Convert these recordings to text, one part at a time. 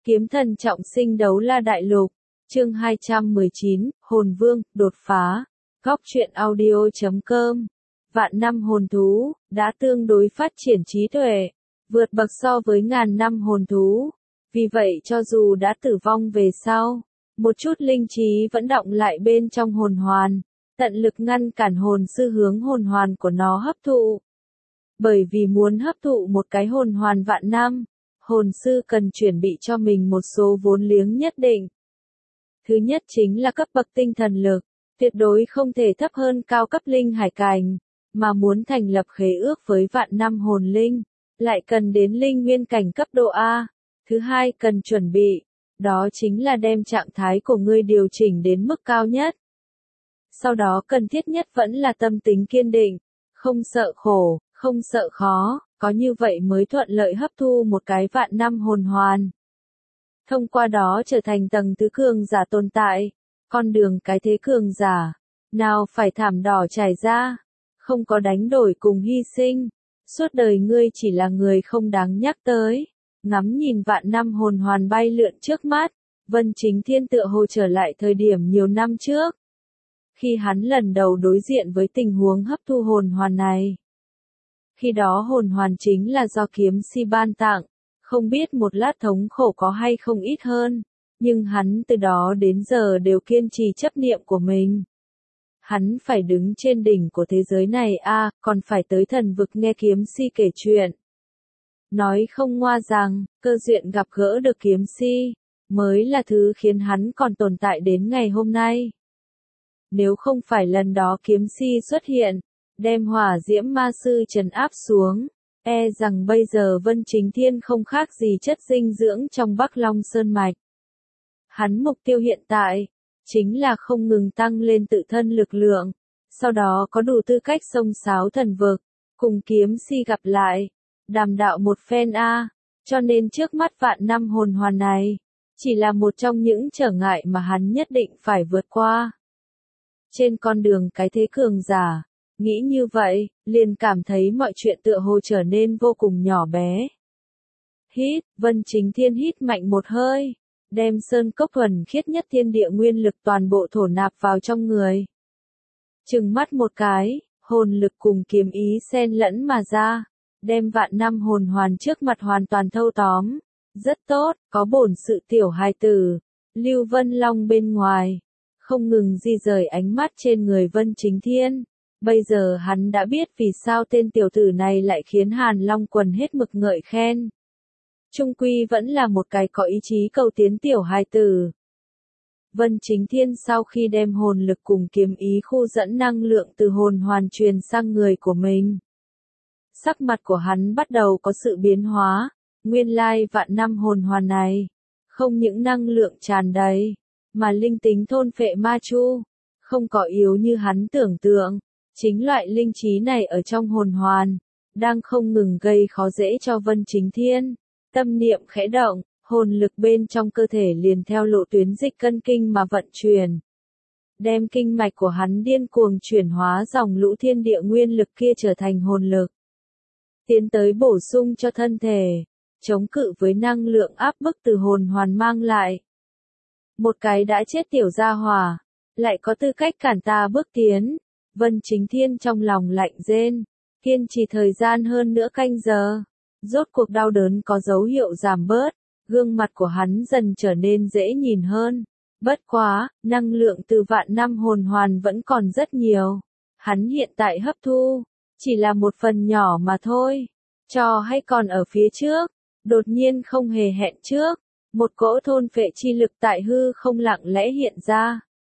Kiếm thần trọng sinh đấu la đại lục, chương 219, hồn vương, đột phá, góc truyện audio.com. Vạn năm hồn thú, đã tương đối phát triển trí tuệ, vượt bậc so với ngàn năm hồn thú. Vì vậy cho dù đã tử vong về sau, một chút linh trí vẫn đọng lại bên trong hồn hoàn, tận lực ngăn cản hồn sư hướng hồn hoàn của nó hấp thụ. Bởi vì muốn hấp thụ một cái hồn hoàn vạn năm, hồn sư cần chuẩn bị cho mình một số vốn liếng nhất định. Thứ nhất chính là cấp bậc tinh thần lực, tuyệt đối không thể thấp hơn cao cấp linh hải cảnh, mà muốn thành lập khế ước với vạn năm hồn linh, lại cần đến linh nguyên cảnh cấp độ A. Thứ hai cần chuẩn bị, đó chính là đem trạng thái của ngươi điều chỉnh đến mức cao nhất. Sau đó cần thiết nhất vẫn là tâm tính kiên định, không sợ khổ, không sợ khó, có như vậy mới thuận lợi hấp thu một cái vạn năm hồn hoàn. Thông qua đó trở thành tầng thứ cường giả tồn tại, con đường cái thế cường giả, nào phải thảm đỏ trải ra, không có đánh đổi cùng hy sinh, suốt đời ngươi chỉ là người không đáng nhắc tới. Ngắm nhìn vạn năm hồn hoàn bay lượn trước mắt, Vân Chính Thiên tựa hồ trở lại thời điểm nhiều năm trước. Khi hắn lần đầu đối diện với tình huống hấp thu hồn hoàn này. Khi đó hồn hoàn chính là do kiếm si ban tặng, không biết một lát thống khổ có hay không ít hơn, nhưng hắn từ đó đến giờ đều kiên trì chấp niệm của mình. Hắn phải đứng trên đỉnh của thế giới này còn phải tới thần vực nghe kiếm si kể chuyện. Nói không ngoa rằng, cơ duyên gặp gỡ được kiếm si, mới là thứ khiến hắn còn tồn tại đến ngày hôm nay. Nếu không phải lần đó kiếm si xuất hiện, đem hỏa diễm ma sư trấn áp xuống, e rằng bây giờ Vân Chính Thiên không khác gì chất dinh dưỡng trong Bắc Long Sơn Mạch. Hắn mục tiêu hiện tại, chính là không ngừng tăng lên tự thân lực lượng, sau đó có đủ tư cách xông xáo thần vực, cùng kiếm si gặp lại, đàm đạo một phen cho nên trước mắt vạn năm hồn hoàn này, chỉ là một trong những trở ngại mà hắn nhất định phải vượt qua. Trên con đường cái thế cường giả, nghĩ như vậy, liền cảm thấy mọi chuyện tựa hồ trở nên vô cùng nhỏ bé. Hít, Vân Chính Thiên hít mạnh một hơi, đem sơn cốc thuần khiết nhất thiên địa nguyên lực toàn bộ thổ nạp vào trong người. Trừng mắt một cái, hồn lực cùng kiếm ý xen lẫn mà ra, đem vạn năm hồn hoàn trước mặt hoàn toàn thâu tóm. Rất tốt, có bổn sự tiểu hài tử, Lưu Vân Long bên ngoài, không ngừng di rời ánh mắt trên người Vân Chính Thiên. Bây giờ hắn đã biết vì sao tên tiểu tử này lại khiến Hàn Long Quần hết mực ngợi khen. Trung quy vẫn là một cái có ý chí cầu tiến tiểu hài tử. Vân Chính Thiên sau khi đem hồn lực cùng kiếm ý khu dẫn năng lượng từ hồn hoàn truyền sang người của mình. Sắc mặt của hắn bắt đầu có sự biến hóa, nguyên lai vạn năm hồn hoàn này, không những năng lượng tràn đầy, mà linh tính thôn phệ ma chu, không có yếu như hắn tưởng tượng. Chính loại linh trí này ở trong hồn hoàn, đang không ngừng gây khó dễ cho Vân Chính Thiên. Tâm niệm khẽ động, hồn lực bên trong cơ thể liền theo lộ tuyến dịch cân kinh mà vận chuyển. Đem kinh mạch của hắn điên cuồng chuyển hóa dòng lũ thiên địa nguyên lực kia trở thành hồn lực. Tiến tới bổ sung cho thân thể, chống cự với năng lượng áp bức từ hồn hoàn mang lại. Một cái đã chết tiểu gia hỏa, lại có tư cách cản ta bước tiến. Vân Chính Thiên trong lòng lạnh rên, kiên trì thời gian hơn nữa canh giờ. Rốt cuộc đau đớn có dấu hiệu giảm bớt, gương mặt của hắn dần trở nên dễ nhìn hơn. Bất quá, năng lượng từ vạn năm hồn hoàn vẫn còn rất nhiều. Hắn hiện tại hấp thu, chỉ là một phần nhỏ mà thôi. Cho hay còn ở phía trước, đột nhiên không hề hẹn trước, một cỗ thôn phệ chi lực tại hư không lặng lẽ hiện ra.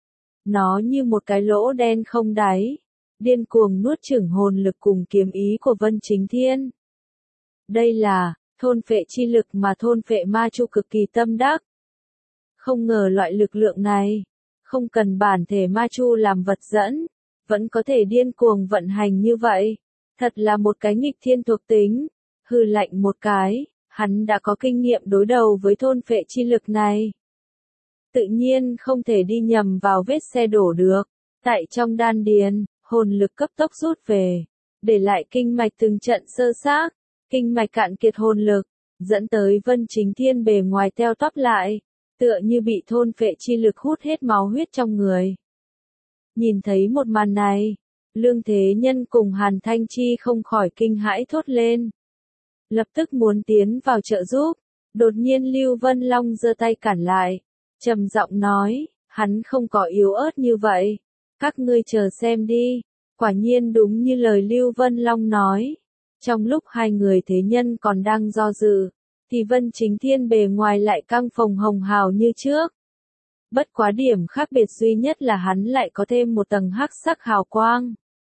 Nó như một cái lỗ đen không đáy, điên cuồng nuốt chửng hồn lực cùng kiếm ý của Vân Chính Thiên. Đây là thôn phệ chi lực mà thôn phệ ma chu cực kỳ tâm đắc. Không ngờ loại lực lượng này, không cần bản thể ma chu làm vật dẫn, vẫn có thể điên cuồng vận hành như vậy. Thật là một cái nghịch thiên thuộc tính. Hừ lạnh một cái, hắn đã có kinh nghiệm đối đầu với thôn phệ chi lực này. Tự nhiên không thể đi nhầm vào vết xe đổ được. Tại trong đan điền, hồn lực cấp tốc rút về, để lại kinh mạch từng trận sơ xác, kinh mạch cạn kiệt hồn lực, dẫn tới Vân Chính Thiên bề ngoài teo tóp lại, tựa như bị thôn phệ chi lực hút hết máu huyết trong người. Nhìn thấy một màn này, Lương Thế Nhân cùng Hàn Thanh Chi không khỏi kinh hãi thốt lên. Lập tức muốn tiến vào trợ giúp, đột nhiên Lưu Vân Long giơ tay cản lại, trầm giọng nói, hắn không có yếu ớt như vậy, các ngươi chờ xem đi. Quả nhiên đúng như lời Lưu Vân Long nói, trong lúc hai người thế nhân còn đang do dự, thì Vân Chính Thiên bề ngoài lại căng phồng hồng hào như trước. Bất quá điểm khác biệt duy nhất là hắn lại có thêm một tầng hắc sắc hào quang.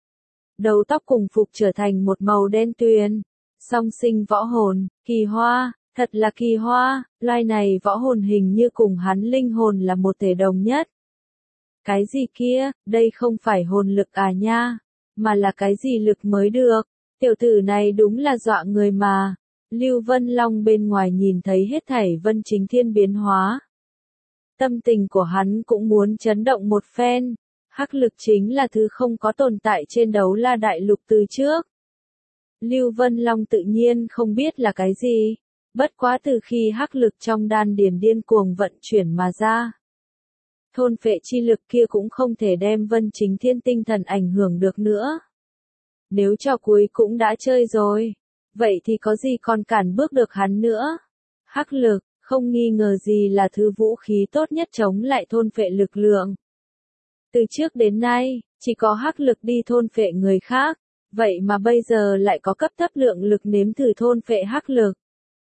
Đầu tóc cùng phục trở thành một màu đen tuyền, song sinh võ hồn, kỳ hoa, thật là kỳ hoa, loài này võ hồn hình như cùng hắn linh hồn là một thể đồng nhất. Cái gì kia, đây không phải hồn lực à nha, mà là cái gì lực mới được, tiểu tử này đúng là dọa người mà. Lưu Vân Long bên ngoài nhìn thấy hết thảy Vân Chính Thiên biến hóa. Tâm tình của hắn cũng muốn chấn động một phen, hắc lực chính là thứ không có tồn tại trên đấu la đại lục từ trước. Lưu Vân Long tự nhiên không biết là cái gì, bất quá từ khi hắc lực trong đan điền điên cuồng vận chuyển mà ra. Thôn phệ chi lực kia cũng không thể đem Vân Chính Thiên tinh thần ảnh hưởng được nữa. Nếu trò cuối cũng đã chơi rồi, vậy thì có gì còn cản bước được hắn nữa. Hắc lực, không nghi ngờ gì là thứ vũ khí tốt nhất chống lại thôn phệ lực lượng. Từ trước đến nay, chỉ có hắc lực đi thôn phệ người khác, vậy mà bây giờ lại có cấp thấp lượng lực nếm thử thôn phệ hắc lực.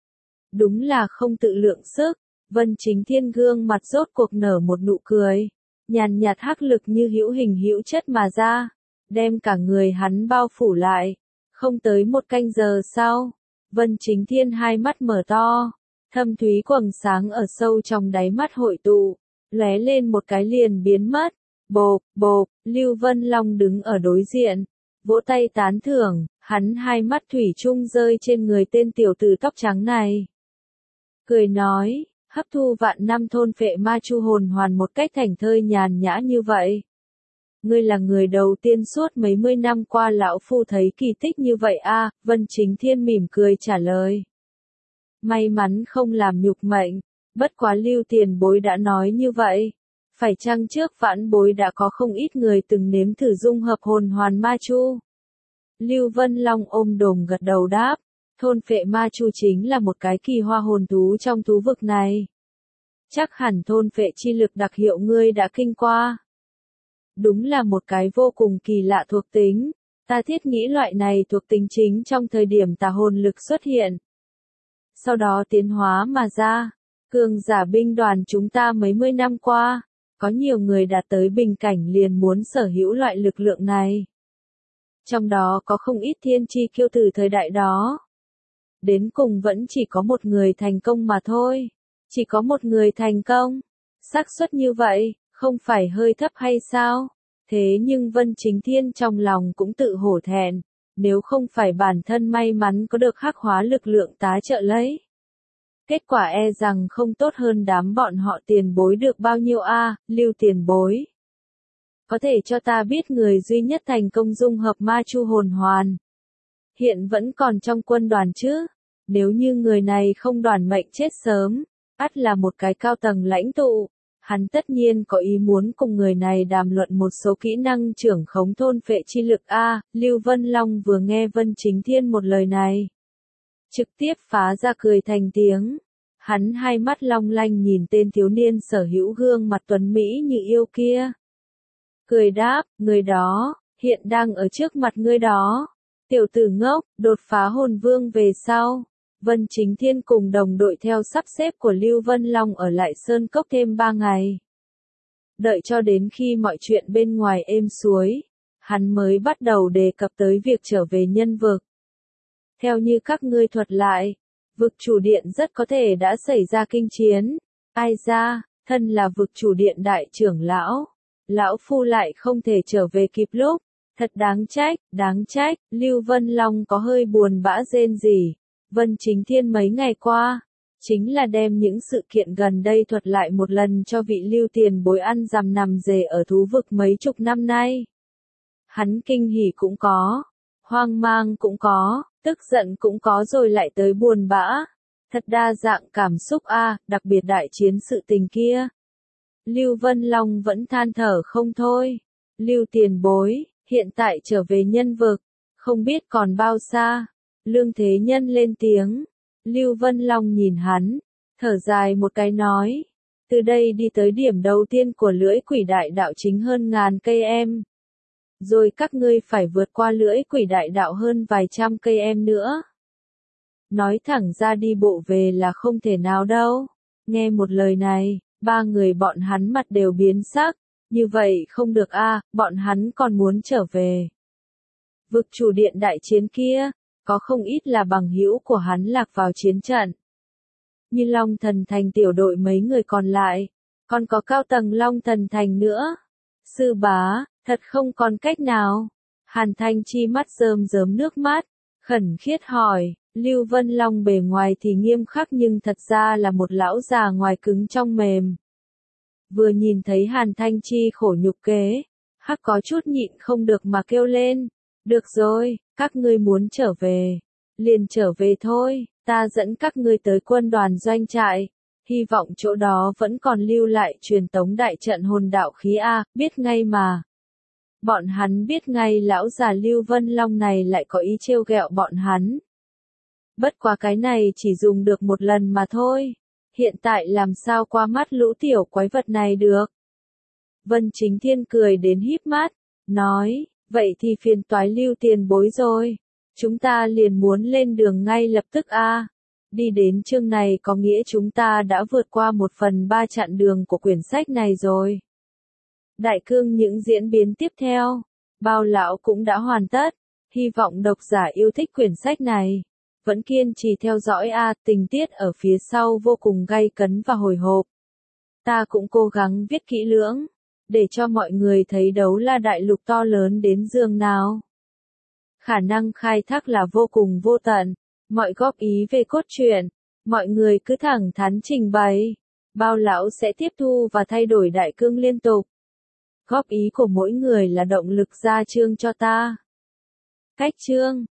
Đúng là không tự lượng sức. Vân Chính Thiên gương mặt rốt cuộc nở một nụ cười, nhàn nhạt hắc lực như hữu hình hữu chất mà ra, đem cả người hắn bao phủ lại. Không tới một canh giờ sau, Vân Chính Thiên hai mắt mở to, thâm thúy quầng sáng ở sâu trong đáy mắt hội tụ, lóe lên một cái liền biến mất. Bộp, bộp, Lưu Vân Long đứng ở đối diện, vỗ tay tán thưởng, hắn hai mắt thủy chung rơi trên người tên tiểu tử tóc trắng này. Cười nói, hấp thu vạn năm thôn phệ ma chu hồn hoàn một cách thảnh thơi nhàn nhã như vậy. Ngươi là người đầu tiên suốt mấy mươi năm qua lão phu thấy kỳ tích như vậy a. Vân Chính Thiên mỉm cười trả lời. May mắn không làm nhục mệnh, bất quá Lưu tiền bối đã nói như vậy. Phải chăng trước vãn bối đã có không ít người từng nếm thử dung hợp hồn hoàn ma chu? Lưu Vân Long ôm đồm gật đầu đáp. Thôn phệ ma chu chính là một cái kỳ hoa hồn thú trong thú vực này. Chắc hẳn thôn phệ chi lực đặc hiệu ngươi đã kinh qua. Đúng là một cái vô cùng kỳ lạ thuộc tính. Ta thiết nghĩ loại này thuộc tính chính trong thời điểm tà hồn lực xuất hiện. Sau đó tiến hóa mà ra. Cường giả binh đoàn chúng ta mấy mươi năm qua, có nhiều người đạt tới bình cảnh liền muốn sở hữu loại lực lượng này. Trong đó có không ít thiên chi kiêu tử thời đại đó. Đến cùng vẫn chỉ có một người thành công mà thôi. Chỉ có một người thành công. Xác suất như vậy, không phải hơi thấp hay sao? Thế nhưng Vân Chính Thiên trong lòng cũng tự hổ thẹn. Nếu không phải bản thân may mắn có được hắc hóa lực lượng tá trợ lấy. Kết quả e rằng không tốt hơn đám bọn họ tiền bối được bao nhiêu a. Lưu tiền bối. Có thể cho ta biết người duy nhất thành công dung hợp ma chu hồn hoàn. Hiện vẫn còn trong quân đoàn chứ? Nếu như người này không đoàn mệnh chết sớm, ắt là một cái cao tầng lãnh tụ. Hắn tất nhiên có ý muốn cùng người này đàm luận một số kỹ năng trưởng khống thôn phệ chi lực a. Lưu Vân Long vừa nghe Vân Chính Thiên một lời này, trực tiếp phá ra cười thành tiếng. Hắn hai mắt long lanh nhìn tên thiếu niên sở hữu gương mặt tuấn mỹ như yêu kia. Cười đáp, người đó, hiện đang ở trước mặt ngươi đó. Tiểu tử ngốc, đột phá hồn vương về sau. Vân Chính Thiên cùng đồng đội theo sắp xếp của Lưu Vân Long ở lại Sơn Cốc thêm 3 ngày. Đợi cho đến khi mọi chuyện bên ngoài êm xuôi, hắn mới bắt đầu đề cập tới việc trở về nhân vực. Theo như các ngươi thuật lại, vực chủ điện rất có thể đã xảy ra kinh chiến. Ai ra, thân là vực chủ điện đại trưởng lão. Lão phu lại không thể trở về kịp lúc. Thật đáng trách, Lưu Vân Long có hơi buồn bã rên rỉ. Vân Chính Thiên mấy ngày qua, chính là đem những sự kiện gần đây thuật lại một lần cho vị Lưu tiền bối ăn dằm nằm dề ở thú vực mấy chục năm nay. Hắn kinh hỉ cũng có, hoang mang cũng có, tức giận cũng có rồi lại tới buồn bã. Thật đa dạng cảm xúc a, đặc biệt đại chiến sự tình kia. Lưu Vân Long vẫn than thở không thôi. Lưu tiền bối, hiện tại trở về nhân vực, không biết còn bao xa. Lương Thế Nhân lên tiếng. Lưu Vân Long nhìn hắn, thở dài một cái nói. Từ đây đi tới điểm đầu tiên của lưỡi quỷ đại đạo chính hơn ngàn cây em. Rồi các ngươi phải vượt qua lưỡi quỷ đại đạo hơn vài trăm cây em nữa. Nói thẳng ra đi bộ về là không thể nào đâu. Nghe một lời này, ba người bọn hắn mặt đều biến sắc. Như vậy không được a, bọn hắn còn muốn trở về. Vực chủ điện đại chiến kia, có không ít là bằng hữu của hắn lạc vào chiến trận. Như Long Thần Thành tiểu đội mấy người còn lại, còn có cao tầng Long Thần Thành nữa. Sư bá, thật không còn cách nào. Hàn Thanh Chi mắt rơm rớm nước mắt, khẩn khiết hỏi, Lưu Vân Long bề ngoài thì nghiêm khắc nhưng thật ra là một lão già ngoài cứng trong mềm. Vừa nhìn thấy Hàn Thanh Chi khổ nhục kế, hắc có chút nhịn không được mà kêu lên. Được rồi, các ngươi muốn trở về, liền trở về thôi, ta dẫn các ngươi tới quân đoàn doanh trại. Hy vọng chỗ đó vẫn còn lưu lại truyền tống đại trận hồn đạo khí A, biết ngay mà. Bọn hắn biết ngay lão già Lưu Vân Long này lại có ý trêu ghẹo bọn hắn. Bất quá cái này chỉ dùng được một lần mà thôi. Hiện tại làm sao qua mắt lũ tiểu quái vật này được. Vân Chính Thiên cười đến híp mắt, nói, vậy thì phiền toái Lưu tiền bối rồi. Chúng ta liền muốn lên đường ngay lập tức a. Đi đến chương này có nghĩa chúng ta đã vượt qua 1/3 chặng đường của quyển sách này rồi. Đại cương những diễn biến tiếp theo, Bao lão cũng đã hoàn tất. Hy vọng độc giả yêu thích quyển sách này. Vẫn kiên trì theo dõi a, tình tiết ở phía sau vô cùng gay cấn và hồi hộp. Ta cũng cố gắng viết kỹ lưỡng, để cho mọi người thấy Đấu La Đại Lục to lớn đến giường nào. Khả năng khai thác là vô cùng vô tận. Mọi góp ý về cốt truyện, mọi người cứ thẳng thắn trình bày. Bao lão sẽ tiếp thu và thay đổi đại cương liên tục. Góp ý của mỗi người là động lực ra chương cho ta. Cách chương